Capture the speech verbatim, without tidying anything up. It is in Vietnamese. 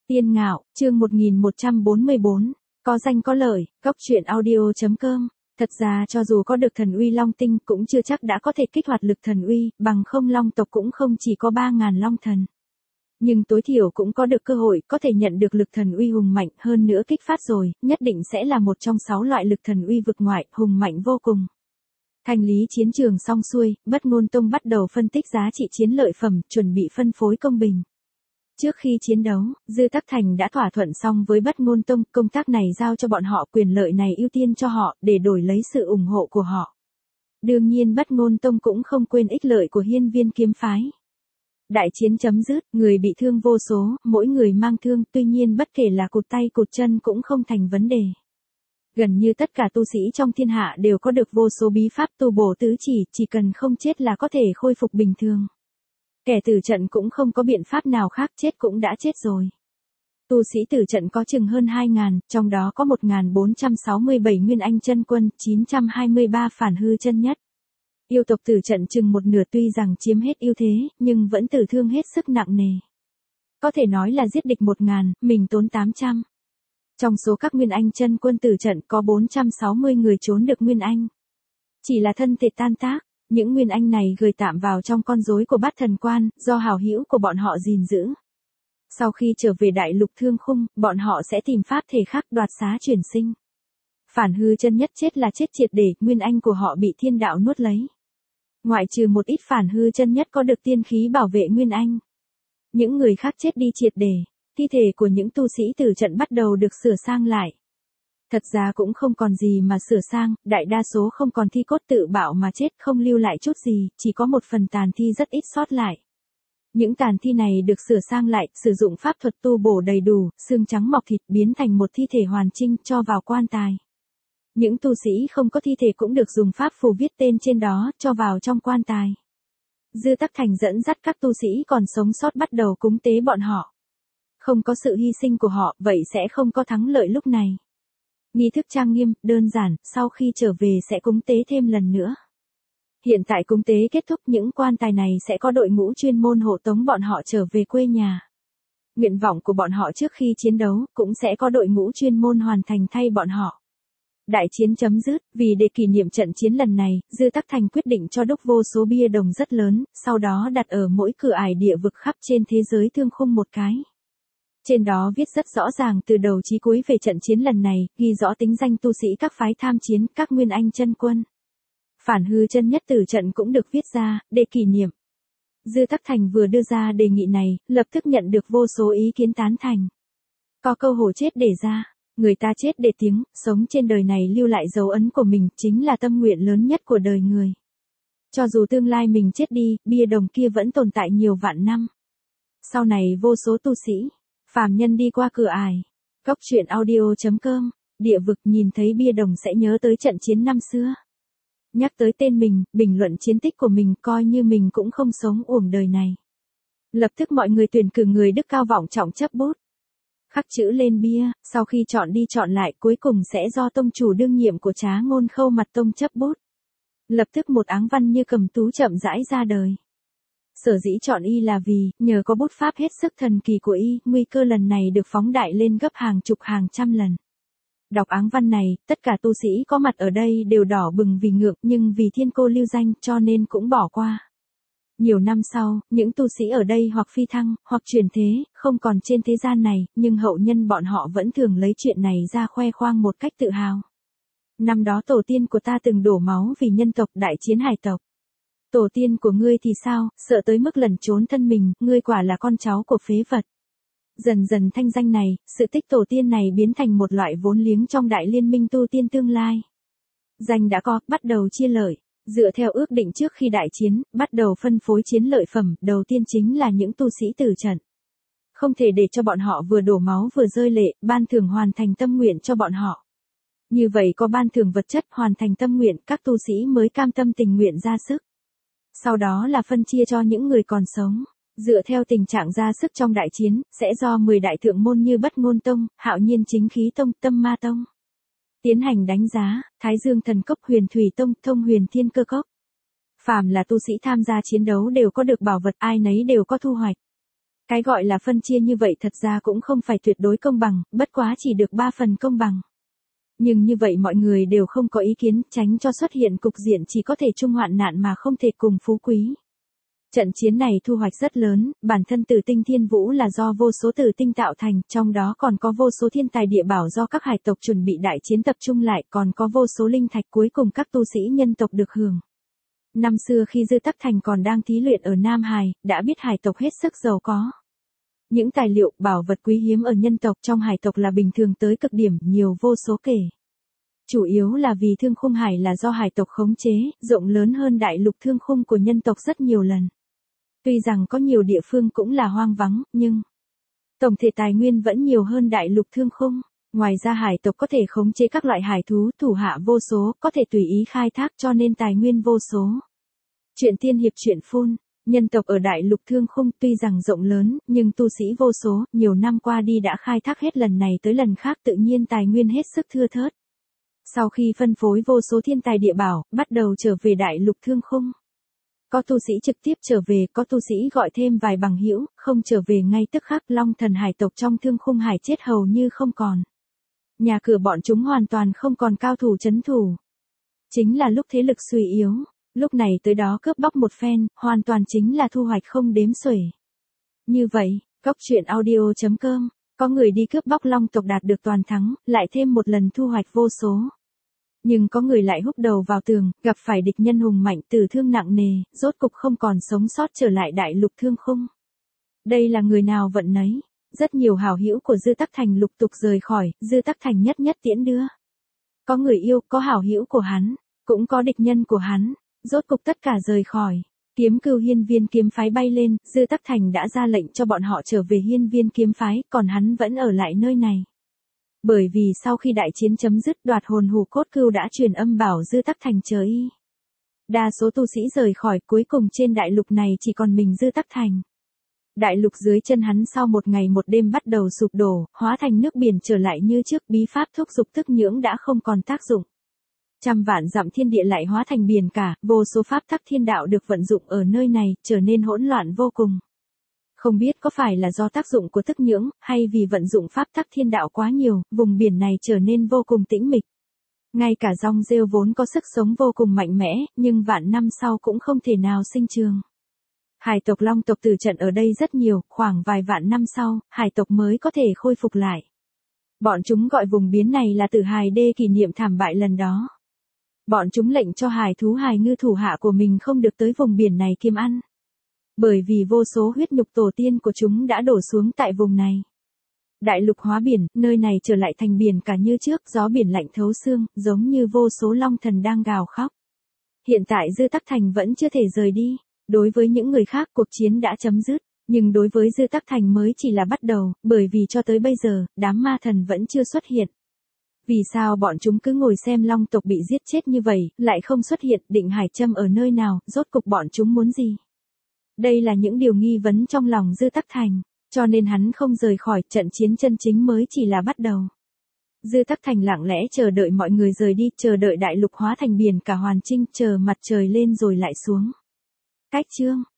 Tiên Ngạo, chương một nghìn một trăm bốn mươi bốn, có danh có lợi, góc truyện audio chấm com. Thật ra cho dù có được thần uy long tinh cũng chưa chắc đã có thể kích hoạt lực thần uy, bằng không long tộc cũng không chỉ có ba ngàn long thần. Nhưng tối thiểu cũng có được cơ hội có thể nhận được lực thần uy hùng mạnh hơn nữa kích phát rồi, nhất định sẽ là một trong sáu loại lực thần uy vực ngoại, hùng mạnh vô cùng. Thanh lý chiến trường xong xuôi, Bất Ngôn Tông bắt đầu phân tích giá trị chiến lợi phẩm, chuẩn bị phân phối công bình. Trước khi chiến đấu, Dư Tắc Thành đã thỏa thuận xong với Bất Ngôn Tông, công tác này giao cho bọn họ, quyền lợi này ưu tiên cho họ, để đổi lấy sự ủng hộ của họ. Đương nhiên Bất Ngôn Tông cũng không quên ích lợi của Hiên Viên kiếm phái. Đại chiến chấm dứt, người bị thương vô số, mỗi người mang thương, tuy nhiên bất kể là cụt tay cụt chân cũng không thành vấn đề. Gần như tất cả tu sĩ trong thiên hạ đều có được vô số bí pháp tu bổ tứ chỉ, chỉ cần không chết là có thể khôi phục bình thường. Kẻ tử trận cũng không có biện pháp nào khác, chết cũng đã chết rồi. Tu sĩ tử trận có chừng hơn hai ngàn, trong đó có một nghìn bốn trăm sáu mươi bảy nguyên anh chân quân, chín trăm hai mươi ba phản hư chân nhất. Yêu tộc tử trận chừng một nửa, tuy rằng chiếm hết ưu thế, nhưng vẫn tử thương hết sức nặng nề. Có thể nói là giết địch một ngàn, mình tốn tám trăm. Trong số các nguyên anh chân quân tử trận có bốn trăm sáu mươi người trốn được nguyên anh. Chỉ là thân thể tan tác, những nguyên anh này gửi tạm vào trong con rối của Bát Thần Quan, do hảo hữu của bọn họ gìn giữ. Sau khi trở về đại lục thương khung, bọn họ sẽ tìm pháp thể khác đoạt xá chuyển sinh. Phản hư chân nhất chết là chết triệt để, nguyên anh của họ bị thiên đạo nuốt lấy. Ngoại trừ một ít phản hư chân nhất có được tiên khí bảo vệ nguyên anh. Những người khác chết đi triệt để, thi thể của những tu sĩ tử trận bắt đầu được sửa sang lại. Thật ra cũng không còn gì mà sửa sang, đại đa số không còn thi cốt tự bạo mà chết, không lưu lại chút gì, chỉ có một phần tàn thi rất ít sót lại. Những tàn thi này được sửa sang lại, sử dụng pháp thuật tu bổ đầy đủ, xương trắng mọc thịt, biến thành một thi thể hoàn chỉnh, cho vào quan tài. Những tu sĩ không có thi thể cũng được dùng pháp phù viết tên trên đó, cho vào trong quan tài. Dư Tắc Thành dẫn dắt các tu sĩ còn sống sót bắt đầu cúng tế bọn họ. Không có sự hy sinh của họ, vậy sẽ không có thắng lợi lúc này. Nghi thức trang nghiêm, đơn giản, sau khi trở về sẽ cúng tế thêm lần nữa. Hiện tại cúng tế kết thúc, những quan tài này sẽ có đội ngũ chuyên môn hộ tống bọn họ trở về quê nhà. Nguyện vọng của bọn họ trước khi chiến đấu, cũng sẽ có đội ngũ chuyên môn hoàn thành thay bọn họ. Đại chiến chấm dứt, vì để kỷ niệm trận chiến lần này, Dư Tắc Thành quyết định cho đúc vô số bia đồng rất lớn, sau đó đặt ở mỗi cửa ải địa vực khắp trên thế giới thương khung một cái. Trên đó viết rất rõ ràng từ đầu chí cuối về trận chiến lần này, ghi rõ tính danh tu sĩ các phái tham chiến, các nguyên anh chân quân. Phản hư chân nhất tử trận cũng được viết ra, để kỷ niệm. Dư Tắc Thành vừa đưa ra đề nghị này, lập tức nhận được vô số ý kiến tán thành. Có câu hổ chết để ra, người ta chết để tiếng, sống trên đời này lưu lại dấu ấn của mình, chính là tâm nguyện lớn nhất của đời người. Cho dù tương lai mình chết đi, bia đồng kia vẫn tồn tại nhiều vạn năm. Sau này vô số tu sĩ, phàm nhân đi qua cửa ải. Góc truyện audio chấm com, địa vực nhìn thấy bia đồng sẽ nhớ tới trận chiến năm xưa. Nhắc tới tên mình, bình luận chiến tích của mình, coi như mình cũng không sống uổng đời này. Lập tức mọi người tuyển cử người đức cao vọng trọng chấp bút. Khắc chữ lên bia, sau khi chọn đi chọn lại cuối cùng sẽ do tông chủ đương nhiệm của Trá Ngôn Khâu Mặt Tông chấp bút. Lập tức một áng văn như cầm tú chậm rãi ra đời. Sở dĩ chọn y là vì, nhờ có bút pháp hết sức thần kỳ của y, nguy cơ lần này được phóng đại lên gấp hàng chục hàng trăm lần. Đọc áng văn này, tất cả tu sĩ có mặt ở đây đều đỏ bừng vì ngượng, nhưng vì thiên cô lưu danh cho nên cũng bỏ qua. Nhiều năm sau, những tu sĩ ở đây hoặc phi thăng, hoặc chuyển thế, không còn trên thế gian này, nhưng hậu nhân bọn họ vẫn thường lấy chuyện này ra khoe khoang một cách tự hào. Năm đó tổ tiên của ta từng đổ máu vì nhân tộc, đại chiến hải tộc. Tổ tiên của ngươi thì sao, sợ tới mức lẩn trốn thân mình, ngươi quả là con cháu của phế vật. Dần dần thanh danh này, sự tích tổ tiên này biến thành một loại vốn liếng trong đại liên minh tu tiên tương lai. Danh đã có, bắt đầu chia lợi. Dựa theo ước định trước khi đại chiến, bắt đầu phân phối chiến lợi phẩm, đầu tiên chính là những tu sĩ tử trận. Không thể để cho bọn họ vừa đổ máu vừa rơi lệ, ban thưởng hoàn thành tâm nguyện cho bọn họ. Như vậy có ban thưởng vật chất hoàn thành tâm nguyện, các tu sĩ mới cam tâm tình nguyện ra sức. Sau đó là phân chia cho những người còn sống. Dựa theo tình trạng ra sức trong đại chiến, sẽ do mười đại thượng môn như Bất Ngôn Tông, Hạo Nhiên Chính Khí Tông, Tâm Ma Tông tiến hành đánh giá, Thái Dương Thần Cốc, Huyền Thủy Tông, Thông Huyền Thiên Cơ Cốc. Phàm là tu sĩ tham gia chiến đấu đều có được bảo vật, ai nấy đều có thu hoạch. Cái gọi là phân chia như vậy thật ra cũng không phải tuyệt đối công bằng, bất quá chỉ được ba phần công bằng. Nhưng như vậy mọi người đều không có ý kiến, tránh cho xuất hiện cục diện chỉ có thể chung hoạn nạn mà không thể cùng phú quý. Trận chiến này thu hoạch rất lớn, bản thân tử tinh thiên vũ là do vô số tử tinh tạo thành, trong đó còn có vô số thiên tài địa bảo do các hải tộc chuẩn bị đại chiến tập trung lại, còn có vô số linh thạch cuối cùng các tu sĩ nhân tộc được hưởng. Năm xưa khi Dư Tắc Thành còn đang thí luyện ở Nam Hải, đã biết hải tộc hết sức giàu có. Những tài liệu, bảo vật quý hiếm ở nhân tộc trong hải tộc là bình thường tới cực điểm, nhiều vô số kể. Chủ yếu là vì thương khung hải là do hải tộc khống chế, rộng lớn hơn đại lục thương khung của nhân tộc rất nhiều lần. Tuy rằng có nhiều địa phương cũng là hoang vắng, nhưng tổng thể tài nguyên vẫn nhiều hơn đại lục thương khung. Ngoài ra hải tộc có thể khống chế các loại hải thú, thủ hạ vô số, có thể tùy ý khai thác cho nên tài nguyên vô số. Chuyện tiên hiệp chuyện phun, nhân tộc ở đại lục thương khung tuy rằng rộng lớn, nhưng tu sĩ vô số, nhiều năm qua đi đã khai thác hết lần này tới lần khác tự nhiên tài nguyên hết sức thưa thớt. Sau khi phân phối vô số thiên tài địa bảo, bắt đầu trở về đại lục thương khung. Có tu sĩ trực tiếp trở về, có tu sĩ gọi thêm vài bằng hữu, không trở về ngay tức khắc, long thần hải tộc trong thương khung hải chết hầu như không còn. Nhà cửa bọn chúng hoàn toàn không còn cao thủ trấn thủ. Chính là lúc thế lực suy yếu, lúc này tới đó cướp bóc một phen, hoàn toàn chính là thu hoạch không đếm xuể. Như vậy, Góc Chuyện Audio chấm com, có người đi cướp bóc long tộc đạt được toàn thắng, lại thêm một lần thu hoạch vô số. Nhưng có người lại húc đầu vào tường, gặp phải địch nhân hùng mạnh, tử thương nặng nề, rốt cục không còn sống sót trở lại đại lục thương khung. Đây là người nào vận nấy. Rất nhiều hảo hữu của Dư Tắc Thành lục tục rời khỏi, Dư Tắc Thành nhất nhất tiễn đưa. Có người yêu, có hảo hữu của hắn, cũng có địch nhân của hắn, rốt cục tất cả rời khỏi. Kiếm Cừu Hiên Viên kiếm phái bay lên, Dư Tắc Thành đã ra lệnh cho bọn họ trở về Hiên Viên kiếm phái, còn hắn vẫn ở lại nơi này. Bởi vì sau khi đại chiến chấm dứt, Đoạt Hồn Hủ Cốt Cừu đã truyền âm bảo Dư Tắc Thành chờ y. Đa số tu sĩ rời khỏi, cuối cùng trên đại lục này chỉ còn mình Dư Tắc Thành. Đại lục dưới chân hắn sau một ngày một đêm bắt đầu sụp đổ, hóa thành nước biển trở lại như trước, bí pháp thúc dục tức nhưỡng đã không còn tác dụng. Trăm vạn dặm thiên địa lại hóa thành biển cả, vô số pháp tắc thiên đạo được vận dụng ở nơi này, trở nên hỗn loạn vô cùng. Không biết có phải là do tác dụng của tức nhưỡng, hay vì vận dụng pháp tắc thiên đạo quá nhiều, vùng biển này trở nên vô cùng tĩnh mịch. Ngay cả rong rêu vốn có sức sống vô cùng mạnh mẽ, nhưng vạn năm sau cũng không thể nào sinh trường. Hải tộc long tộc tử trận ở đây rất nhiều, khoảng vài vạn năm sau, hải tộc mới có thể khôi phục lại. Bọn chúng gọi vùng biến này là Tử Hài Đê kỷ niệm thảm bại lần đó. Bọn chúng lệnh cho hải thú hài ngư thủ hạ của mình không được tới vùng biển này kiếm ăn. Bởi vì vô số huyết nhục tổ tiên của chúng đã đổ xuống tại vùng này. Đại lục hóa biển, nơi này trở lại thành biển cả như trước, gió biển lạnh thấu xương, giống như vô số long thần đang gào khóc. Hiện tại Dư Tắc Thành vẫn chưa thể rời đi. Đối với những người khác cuộc chiến đã chấm dứt, nhưng đối với Dư Tắc Thành mới chỉ là bắt đầu, bởi vì cho tới bây giờ, đám ma thần vẫn chưa xuất hiện. Vì sao bọn chúng cứ ngồi xem long tộc bị giết chết như vậy, lại không xuất hiện, Định Hải Châm ở nơi nào, rốt cục bọn chúng muốn gì? Đây là những điều nghi vấn trong lòng Dư Tắc Thành, cho nên hắn không rời khỏi, trận chiến chân chính mới chỉ là bắt đầu. Dư Tắc Thành lặng lẽ chờ đợi mọi người rời đi, chờ đợi đại lục hóa thành biển cả hoàn chỉnh, chờ mặt trời lên rồi lại xuống. Cách chương